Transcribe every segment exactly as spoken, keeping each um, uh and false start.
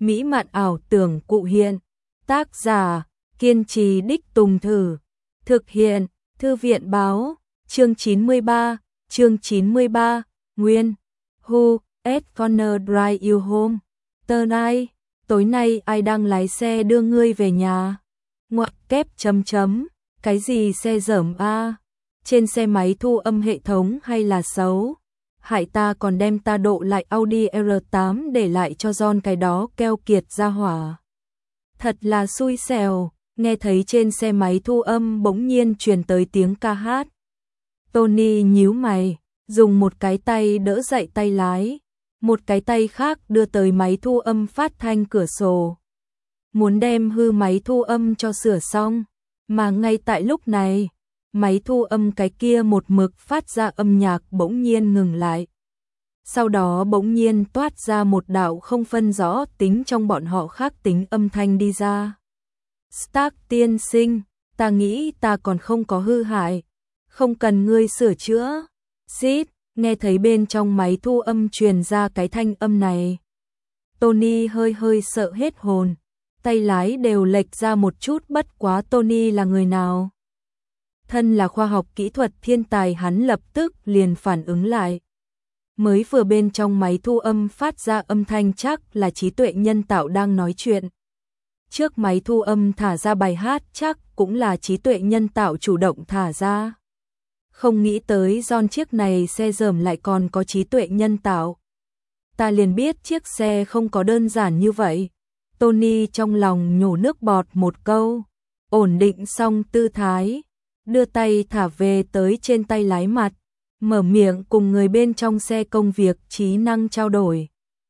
mỹ mạn ảo tưởng cụ hiện. Tác giả, kiên trì đích Tùng Thử. Thực hiện, Thư viện báo, chương chín mươi ba, chương chín mươi ba, Nguyên. Who is gonna drive you home? Tonight, tối nay ai đang lái xe đưa ngươi về nhà? Ngoặc kép chấm chấm, cái gì xe dởm a? Trên xe máy thu âm hệ thống hay là xấu? Hại ta còn đem ta độ lại Audi R tám để lại cho John cái đó keo kiệt ra hỏa. Thật là xui xẻo, nghe thấy trên xe máy thu âm bỗng nhiên truyền tới tiếng ca hát. Tony nhíu mày, dùng một cái tay đỡ dậy tay lái, một cái tay khác đưa tới máy thu âm phát thanh cửa sổ. Muốn đem hư máy thu âm cho sửa xong, mà ngay tại lúc này, máy thu âm cái kia một mực phát ra âm nhạc bỗng nhiên ngừng lại. Sau đó bỗng nhiên toát ra một đạo không phân rõ tính trong bọn họ khác tính âm thanh đi ra. Stark tiên sinh, ta nghĩ ta còn không có hư hại, không cần ngươi sửa chữa. Xít, nghe thấy bên trong máy thu âm truyền ra cái thanh âm này. Tony hơi hơi sợ hết hồn, tay lái đều lệch ra một chút, bất quá Tony là người nào? Thân là khoa học kỹ thuật thiên tài, hắn lập tức liền phản ứng lại. Mới vừa bên trong máy thu âm phát ra âm thanh chắc là trí tuệ nhân tạo đang nói chuyện. Trước máy thu âm thả ra bài hát chắc cũng là trí tuệ nhân tạo chủ động thả ra. Không nghĩ tới John chiếc này xe dởm lại còn có trí tuệ nhân tạo. Ta liền biết chiếc xe không có đơn giản như vậy. Tony trong lòng nhổ nước bọt một câu, ổn định xong tư thái, đưa tay thả về tới trên tay lái mặt, mở miệng cùng người bên trong xe công việc trí năng trao đổi.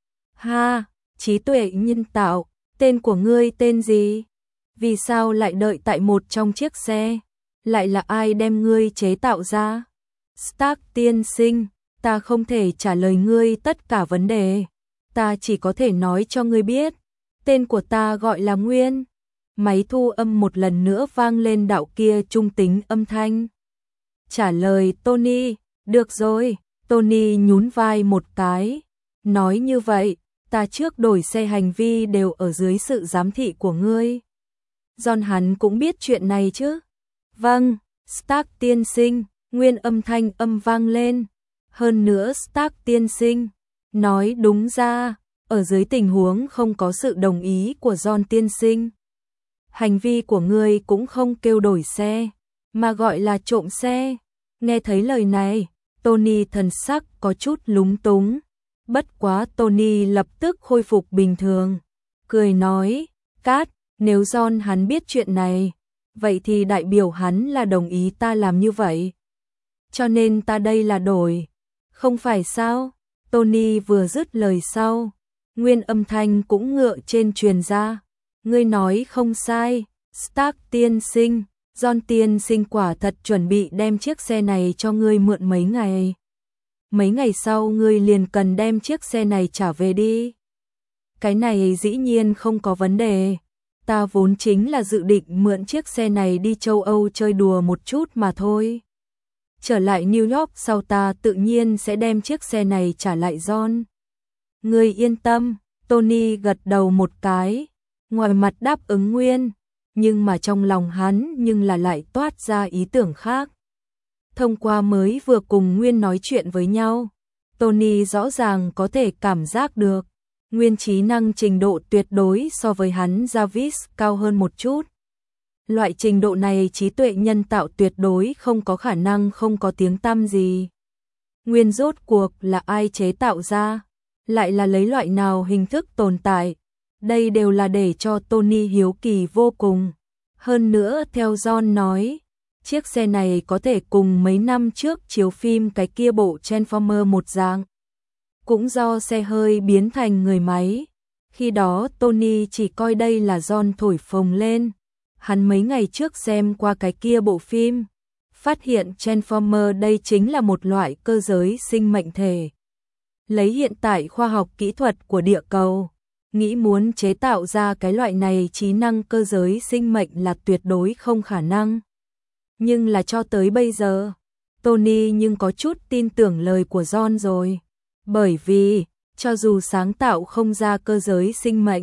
Ha, trí tuệ nhân tạo, tên của ngươi tên gì? Vì sao lại đợi tại một trong chiếc xe? Lại là ai đem ngươi chế tạo ra? Stark tiên sinh, ta không thể trả lời ngươi tất cả vấn đề. Ta chỉ có thể nói cho ngươi biết, tên của ta gọi là Nguyên. Máy thu âm một lần nữa vang lên đạo kia trung tính âm thanh. Trả lời Tony, được rồi, Tony nhún vai một cái. Nói như vậy, ta trước đổi xe hành vi đều ở dưới sự giám thị của ngươi. John hắn cũng biết chuyện này chứ? Vâng, Stark tiên sinh, Nguyên âm thanh âm vang lên. Hơn nữa Stark tiên sinh, nói đúng ra, ở dưới tình huống không có sự đồng ý của John tiên sinh, hành vi của ngươi cũng không kêu đổi xe, mà gọi là trộm xe. Nghe thấy lời này, Tony thần sắc có chút lúng túng. Bất quá Tony lập tức khôi phục bình thường, cười nói, Cát, nếu John hắn biết chuyện này, vậy thì đại biểu hắn là đồng ý ta làm như vậy. Cho nên ta đây là đổi, không phải sao? Tony vừa dứt lời sau, Nguyên âm thanh cũng ngựa trên truyền ra. Ngươi nói không sai, Stark tiên sinh, John tiên sinh quả thật chuẩn bị đem chiếc xe này cho ngươi mượn mấy ngày. Mấy ngày sau ngươi liền cần đem chiếc xe này trả về đi. Cái này dĩ nhiên không có vấn đề. Ta vốn chính là dự định mượn chiếc xe này đi châu Âu chơi đùa một chút mà thôi. Trở lại New York sau ta tự nhiên sẽ đem chiếc xe này trả lại John. Ngươi yên tâm, Tony gật đầu một cái, ngoài mặt đáp ứng Nguyên, nhưng mà trong lòng hắn nhưng là lại toát ra ý tưởng khác. Thông qua mới vừa cùng Nguyên nói chuyện với nhau, Tony rõ ràng có thể cảm giác được Nguyên trí năng trình độ tuyệt đối so với hắn Jarvis cao hơn một chút. Loại trình độ này trí tuệ nhân tạo tuyệt đối không có khả năng không có tiếng tăm gì. Nguyên rốt cuộc là ai chế tạo ra, lại là lấy loại nào hình thức tồn tại, đây đều là để cho Tony hiếu kỳ vô cùng. Hơn nữa theo John nói, chiếc xe này có thể cùng mấy năm trước chiếu phim cái kia bộ Transformer một dạng. Cũng do xe hơi biến thành người máy. Khi đó Tony chỉ coi đây là John thổi phồng lên. Hắn mấy ngày trước xem qua cái kia bộ phim, phát hiện Transformer đây chính là một loại cơ giới sinh mệnh thể. Lấy hiện tại khoa học kỹ thuật của địa cầu, nghĩ muốn chế tạo ra cái loại này trí năng cơ giới sinh mệnh là tuyệt đối không khả năng. Nhưng là cho tới bây giờ, Tony nhưng có chút tin tưởng lời của John rồi. Bởi vì, cho dù sáng tạo không ra cơ giới sinh mệnh,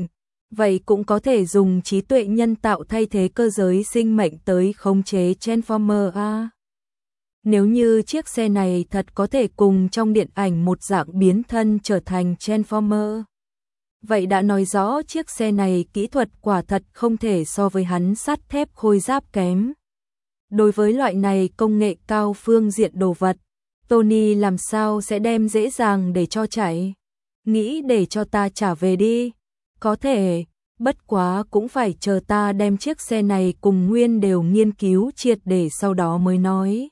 vậy cũng có thể dùng trí tuệ nhân tạo thay thế cơ giới sinh mệnh tới khống chế Transformer a. Nếu như chiếc xe này thật có thể cùng trong điện ảnh một dạng biến thân trở thành Transformer, vậy đã nói rõ chiếc xe này kỹ thuật quả thật không thể so với hắn sắt thép khôi giáp kém. Đối với loại này công nghệ cao phương diện đồ vật, Tony làm sao sẽ đem dễ dàng để cho chạy. Nghĩ để cho ta trả về đi. Có thể, bất quá cũng phải chờ ta đem chiếc xe này cùng Nguyên đều nghiên cứu triệt để sau đó mới nói.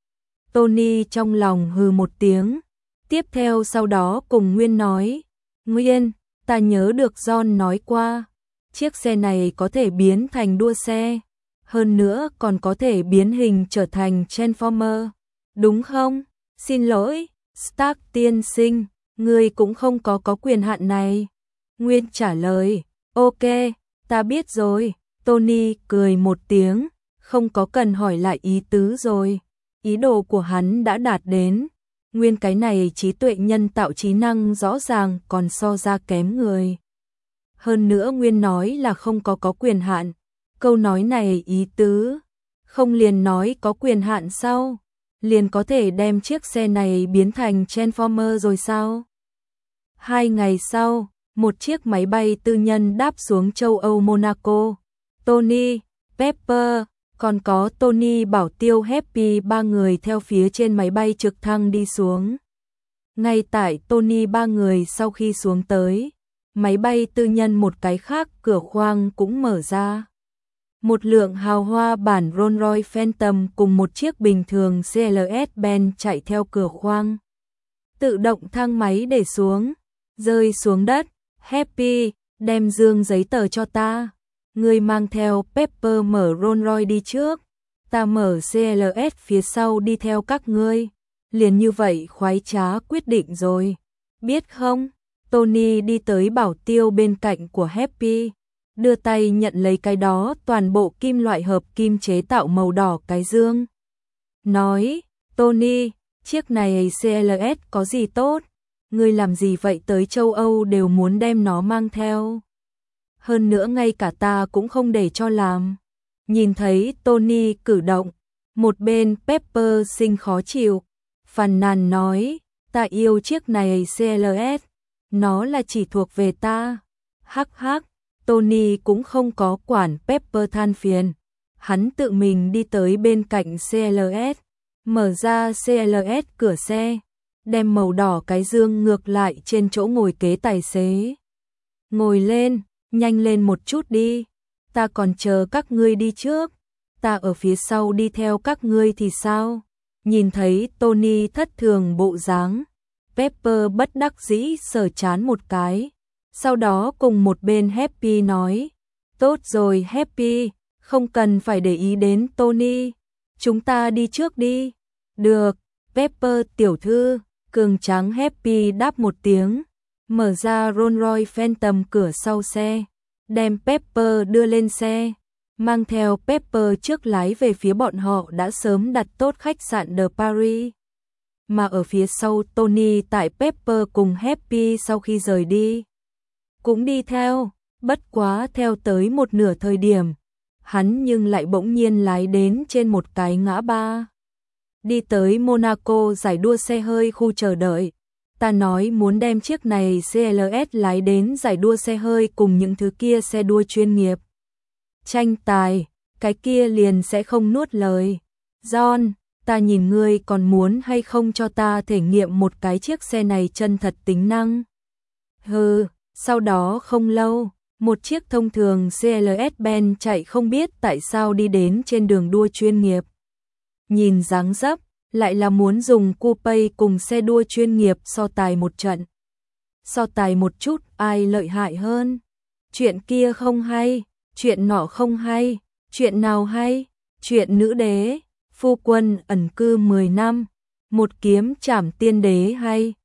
Tony trong lòng hừ một tiếng, tiếp theo sau đó cùng Nguyên nói, Nguyên, ta nhớ được John nói qua, chiếc xe này có thể biến thành đua xe, hơn nữa còn có thể biến hình trở thành Transformer, đúng không? Xin lỗi, Stark tiên sinh, ngươi cũng không có có quyền hạn này. Nguyên trả lời, ok, ta biết rồi. Tony cười một tiếng, không có cần hỏi lại ý tứ rồi. Ý đồ của hắn đã đạt đến. Nguyên cái này trí tuệ nhân tạo trí năng rõ ràng còn so ra kém người. Hơn nữa Nguyên nói là không có có quyền hạn. Câu nói này ý tứ, không liền nói có quyền hạn sao? Liền có thể đem chiếc xe này biến thành Transformer rồi sao? Hai ngày sau, một chiếc máy bay tư nhân đáp xuống châu Âu Monaco. Tony, Pepper, còn có Tony Bảo Tiêu Happy ba người theo phía trên máy bay trực thăng đi xuống. Ngay tại Tony ba người sau khi xuống tới, máy bay tư nhân một cái khác cửa khoang cũng mở ra. Một lượng hào hoa bản Rolls-Royce Phantom cùng một chiếc bình thường xê lờ ét Benz chạy theo cửa khoang. Tự động thang máy để xuống, rơi xuống đất. Happy, đem dương giấy tờ cho ta. Ngươi mang theo Pepper mở Rolls-Royce đi trước. Ta mở xê lờ ét phía sau đi theo các ngươi. Liền như vậy khoái trá quyết định rồi. Biết không? Tony đi tới Bảo Tiêu bên cạnh của Happy. Đưa tay nhận lấy cái đó toàn bộ kim loại hợp kim chế tạo màu đỏ cái dương. Nói, Tony, chiếc này xê lờ ét có gì tốt? Ngươi làm gì vậy tới châu Âu đều muốn đem nó mang theo. Hơn nữa ngay cả ta cũng không để cho làm. Nhìn thấy Tony cử động, một bên Pepper sinh khó chịu. Phàn nàn nói, ta yêu chiếc này xê lờ ét, nó là chỉ thuộc về ta. Hắc hắc. Tony cũng không có quản Pepper than phiền. Hắn tự mình đi tới bên cạnh xê lờ ét, mở ra xê lờ ét cửa xe, đem màu đỏ cái dương ngược lại trên chỗ ngồi kế tài xế. Ngồi lên, nhanh lên một chút đi, ta còn chờ các ngươi đi trước, ta ở phía sau đi theo các ngươi thì sao? Nhìn thấy Tony thất thường bộ dáng, Pepper bất đắc dĩ sờ chán một cái. Sau đó cùng một bên Happy nói, tốt rồi Happy, không cần phải để ý đến Tony, chúng ta đi trước đi. Được, Pepper tiểu thư, cường tráng Happy đáp một tiếng, mở ra Rolls-Royce Phantom cửa sau xe, đem Pepper đưa lên xe, mang theo Pepper trước lái về phía bọn họ đã sớm đặt tốt khách sạn The Paris. Mà ở phía sau Tony tại Pepper cùng Happy sau khi rời đi, cũng đi theo, bất quá theo tới một nửa thời điểm, hắn nhưng lại bỗng nhiên lái đến trên một cái ngã ba. Đi tới Monaco giải đua xe hơi khu chờ đợi. Ta nói muốn đem chiếc này xê lờ ét lái đến giải đua xe hơi cùng những thứ kia xe đua chuyên nghiệp. Tranh tài, cái kia liền sẽ không nuốt lời. John, ta nhìn ngươi còn muốn hay không cho ta thể nghiệm một cái chiếc xe này chân thật tính năng. Hừ. Sau đó không lâu, một chiếc thông thường xê lờ ét Benz chạy không biết tại sao đi đến trên đường đua chuyên nghiệp. Nhìn dáng dấp, lại là muốn dùng coupe cùng xe đua chuyên nghiệp so tài một trận. So tài một chút ai lợi hại hơn. Chuyện kia không hay, chuyện nọ không hay, chuyện nào hay, chuyện nữ đế, phu quân ẩn cư mười năm, một kiếm trảm tiên đế hay.